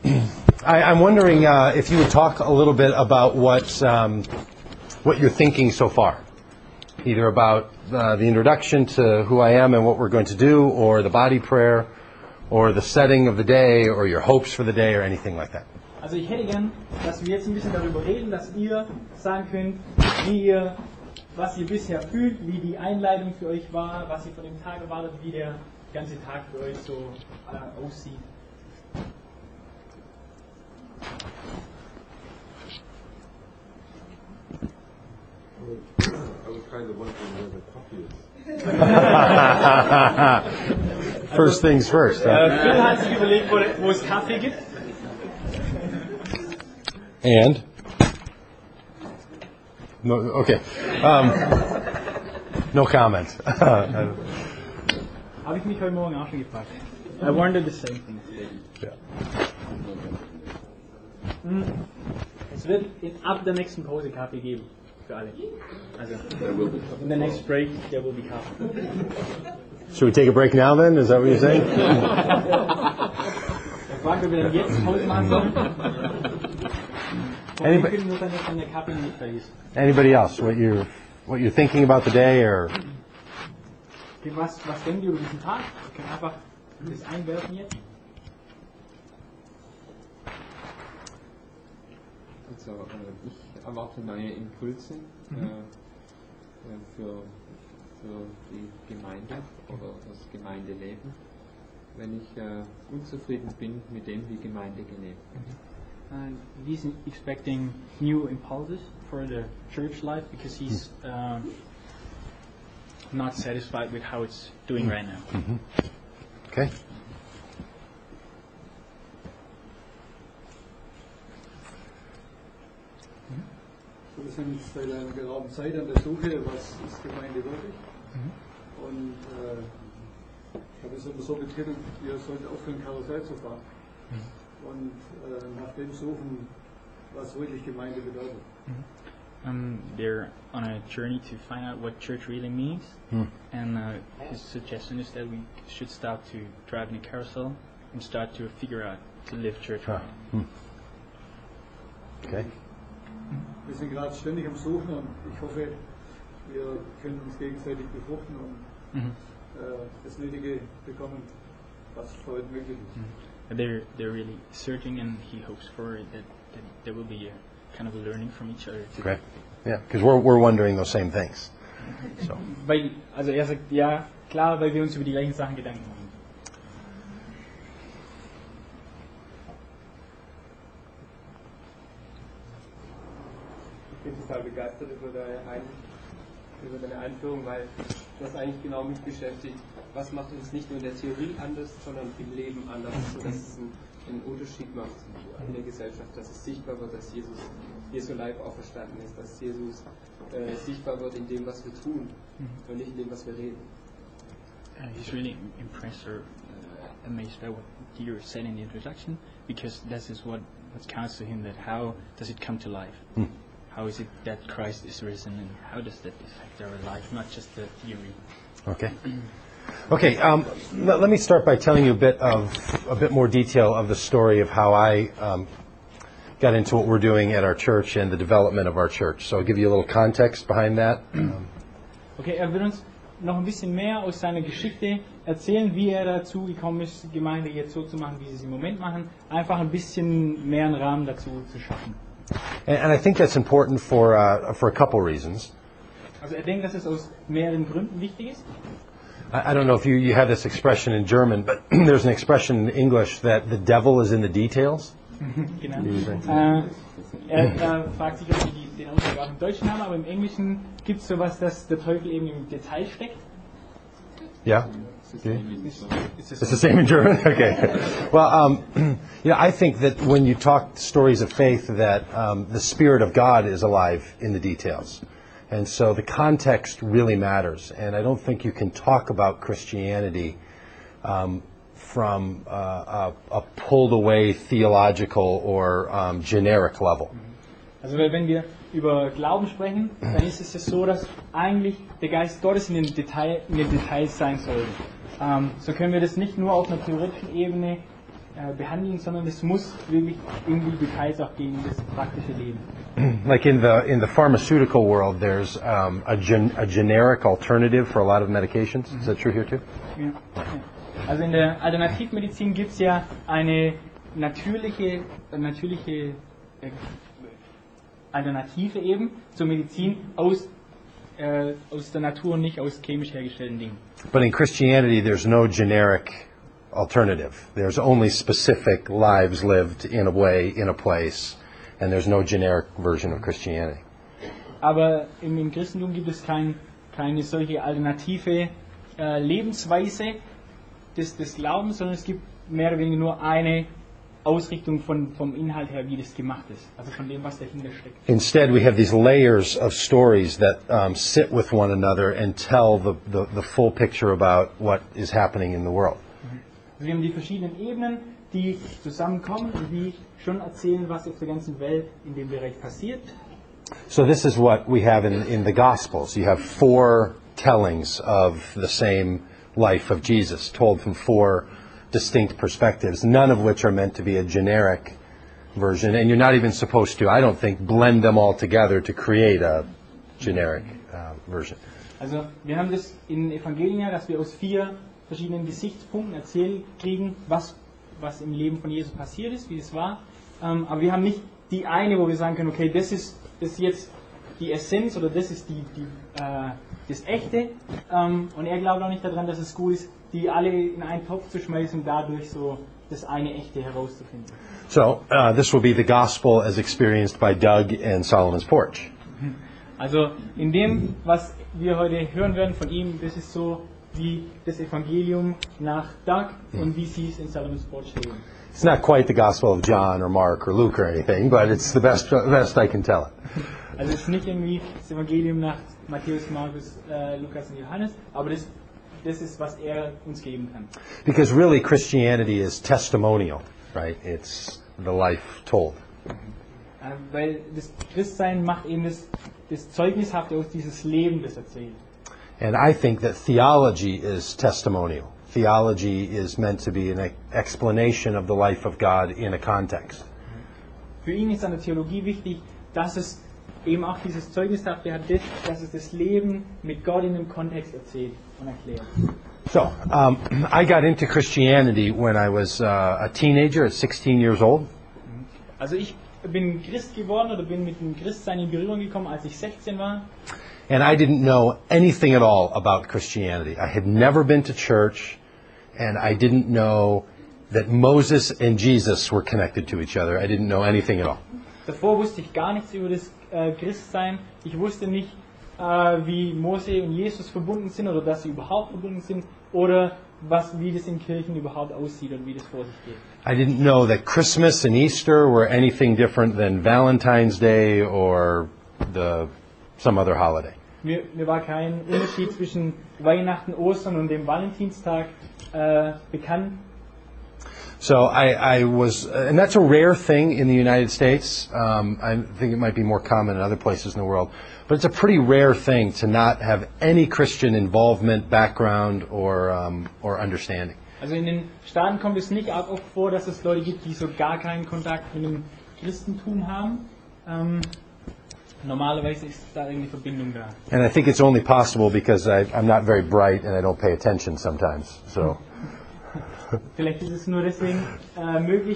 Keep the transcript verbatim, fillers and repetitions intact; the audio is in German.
I, I'm wondering uh, if you would talk a little bit about what um, what you're thinking so far, either about uh, the introduction to who I am and what we're going to do, or the body prayer, or the setting of the day, or your hopes for the day, or anything like that. Also ich hätte gern, dass wir jetzt ein bisschen darüber reden, dass ihr sagen könnt, wie ihr, was ihr bisher fühlt, wie die Einleitung für euch war, was ihr von dem Tag erwartet, wie der ganze Tag für euch so äh, aussieht. I was kind of wondering where the coffee is. First things first. Huh? Äh, Phil hat sich überlegt, wo, wo es Kaffee gibt. And? No, okay. Um, no comment. Habe ich mich heute Morgen auch schon gefragt. I wondered the same thing today. Yeah. Es wird in, ab der nächsten Pause Kaffee geben. Für alle. Also, in the next break, there will be coffee. Should we take a break now then? Is that what you're saying? Er fragt, ob wir dann jetzt Pause machen sollen. Anybody, Wir können nur, wenn der Kaffee nicht fertig ist. anybody else? What you're what you're thinking about the day, or Okay, was, was denkt ihr über diesen Tag? Wir können einfach das einwerfen jetzt. Also äh, ich erwarte neue Impulse Mhm. äh, für, für die Gemeinde oder das Gemeindeleben, wenn ich äh, unzufrieden bin mit dem, wie Gemeinde gelebt wird. And he's expecting new impulses for the church life because he's uh, not satisfied with how it's doing right now. okay? Wir sind seit einer geraumen Zeit an der Suche, was ist Gemeinde wirklich? Mhm. Und äh, ich habe es immer so betitelt, ihr sollt aufhören, Karussell zu fahren. Mhm. Und äh, nach dem suchen, was wirklich Gemeinde bedeutet. Mhm. Um, they're on a journey to find out what church really means, Hmm. and uh, his suggestion is that we should stop to drive in a carousel and start to figure out to live church Ah, right. hmm. Okay. Wir sind gerade ständig am Suchen und ich hoffe, wir können uns gegenseitig befruchten und Mhm. äh, das Nötige bekommen, was für heute möglich ist. And They're they're really searching, and he hopes for it that, that there will be a kind of a learning from each other. Great. Yeah, because we're we're wondering those same things. So. Weil, also er sagt, ja, klar, weil wir uns über die gleichen Sachen Gedanken machen. Ich bin total begeistert über deine, Ein über deine Einführung, weil das eigentlich genau mich beschäftigt. Was macht uns nicht nur in der Theorie anders, sondern im Leben anders, sodass es einen, einen Unterschied macht in der Gesellschaft, dass es sichtbar wird, dass Jesus, Jesu Leib auferstanden ist, dass Jesus äh, sichtbar wird in dem, was wir tun und nicht in dem, was wir reden. Uh, he's really impressed or uh, amazed by what Deere said in the introduction, because this is what, what counts to him, that how does it come to life? Hmm. How is it that Christ is risen, and how does that affect our life, not just the theory? Okay. Okay. Um, let, let me start by telling you a bit of a bit more detail of the story of how I um, got into what we're doing at our church and the development of our church. So I'll give you a little context behind that. Um, Okay, er wird uns noch ein bisschen mehr aus seiner Geschichte erzählen, wie er dazu gekommen ist, die Gemeinde jetzt so zu machen, wie sie es im Moment machen. Einfach ein bisschen mehr einen Rahmen dazu zu schaffen. and, and I think that's important for uh, for a couple reasons. Also er denkt, dass es aus mehreren Gründen wichtig ist. I, I don't know if you, you have this expression in German, but there's an expression in English that the devil is in the details. Genau. Mhm. Äh, er, er fragt sich, ob sie die, den Ausdruck auch im Deutschen haben, aber im Englischen gibt es sowas, dass der Teufel eben im Detail steckt. Yeah? Okay. It's the same in German? Okay. Well, um, you know, I think that when you talk stories of faith, that um, the Spirit of God is alive in the details. And so the context really matters. And I don't think you can talk about Christianity um, from uh, a, a pulled away theological or um, generic level. Also wenn wir über Glauben sprechen, dann ist es ja so, dass eigentlich der Geist Gottes in den, Detail, in den Details sein soll. Ähm, so können wir das nicht nur auf einer theoretischen Ebene äh, behandeln, sondern es muss wirklich irgendwie Details auch gehen in das praktische Leben. Like in the in the pharmaceutical world, there's um, a, gen, a generic alternative for a lot of medications. Is that true here too? Ja, ja. Also in der Alternativmedizin gibt es ja eine natürliche, äh, natürliche äh, Alternative eben zur Medizin aus, äh, aus der Natur und nicht aus chemisch hergestellten Dingen. But in Christianity, there's no generic alternative. There's only specific lives lived in a way, in a place, and there's no generic version of Christianity. Aber im, im Christentum gibt es kein, keine solche alternative äh, Lebensweise des, des Glaubens, sondern es gibt mehr oder weniger nur eine Ausrichtung von, vom Inhalt her, wie das gemacht ist, also von dem, was dahinter steckt. Instead, we have these layers of stories that um, sit with one another and tell the, the, the full picture about what is happening in the world. Also wir haben die verschiedenen Ebenen, die zusammenkommen und die schon erzählen, was auf der ganzen Welt in dem Bereich passiert. So this is what we have in, in the Gospels. You have four tellings of the same life of Jesus, told from four distinct perspectives, none of which are meant to be a generic version, and you're not even supposed to, I don't think, blend them all together to create a generic uh, version. Also wir haben das in Evangelien ja, dass wir aus vier verschiedenen Gesichtspunkten erzählt kriegen, was, was im Leben von Jesus passiert ist, wie es war, ähm, aber wir haben nicht die eine, wo wir sagen können, okay, das ist, das ist jetzt die Essenz oder das ist die, die, äh, das Echte, ähm, und er glaubt auch nicht daran, dass es gut ist, die alle in einen Topf zu schmeißen und dadurch so das eine Echte herauszufinden. So uh, this will be the gospel as experienced by Doug and Solomon's Porch. Also in dem, was wir heute hören werden von ihm, das ist so wie das Evangelium nach Doug und wie sie es in Solomon's Porch leben. It's not quite the gospel of John or Mark or Luke or anything, but it's the best best I can tell it. Also es ist nicht irgendwie das Evangelium nach Matthäus, Markus, äh, Lukas und Johannes, aber das, das ist, was er uns geben kann. Because really Christianity is testimonial, right? It's the life told. Äh, weil das Christsein macht eben das, das Zeugnishafte aus dieses Leben, das erzählt. And I think that theology is testimonial. Theology is meant to be an explanation of the life of God in a context. Für ihn ist an der Theologie wichtig, dass es eben auch dieses Zeugnishafte hat, dass es das Leben mit Gott in einem Kontext erzählt und erklärt. So, um, I got into Christianity when I was uh, a teenager at sixteen years old. Also ich bin Christ geworden oder bin mit dem Christsein in Berührung gekommen, als ich sechzehn war. And I didn't know anything at all about Christianity. I had never been to church, and I didn't know that Moses and Jesus were connected to each other. I didn't know anything at all. Davor wusste ich gar nichts über das äh, Christsein. Ich wusste nicht, äh, wie Mose und Jesus verbunden sind oder dass sie überhaupt verbunden sind oder was, wie das in Kirchen überhaupt aussieht und wie das vor sich geht. I didn't know that Christmas and Easter were anything different than Valentine's Day or the some other holiday. Mir, mir war kein Unterschied zwischen Weihnachten, Ostern und dem Valentinstag äh, bekannt. So I, I was, and that's a rare thing in the United States. Um, I think it might be more common in other places in the world. But it's a pretty rare thing to not have any Christian involvement, background, or um, or understanding. Also in den Staaten kommt es nicht oft vor, dass es Leute gibt, die so gar keinen Kontakt mit dem Christentum haben. Ähm, normalerweise ist da irgendeine Verbindung da. And I think it's only possible because I, I'm not very bright and I don't pay attention sometimes. So. Vielleicht ist es nur deswegen äh, möglich,